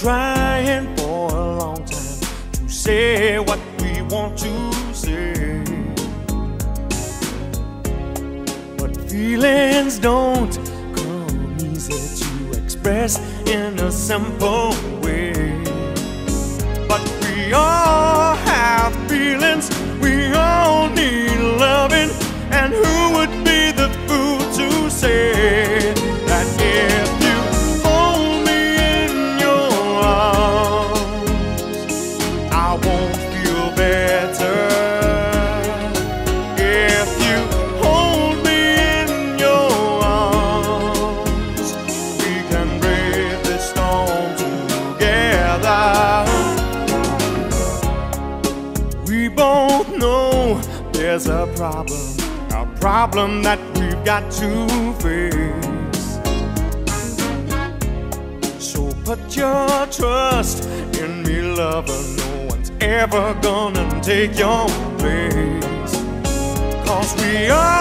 trying for a long time to say what we want to say, but feelings don't come easy to express in a simple way. But we all have feelings, we all need loving, and who would be the fool to say that if you hold me in your arms, I won't feel better? If you hold me in your arms, we can brave this storm together. We both know there's a problem that we've got to face. So put your trust in me, lover. No one's ever gonna take your place, 'cause we are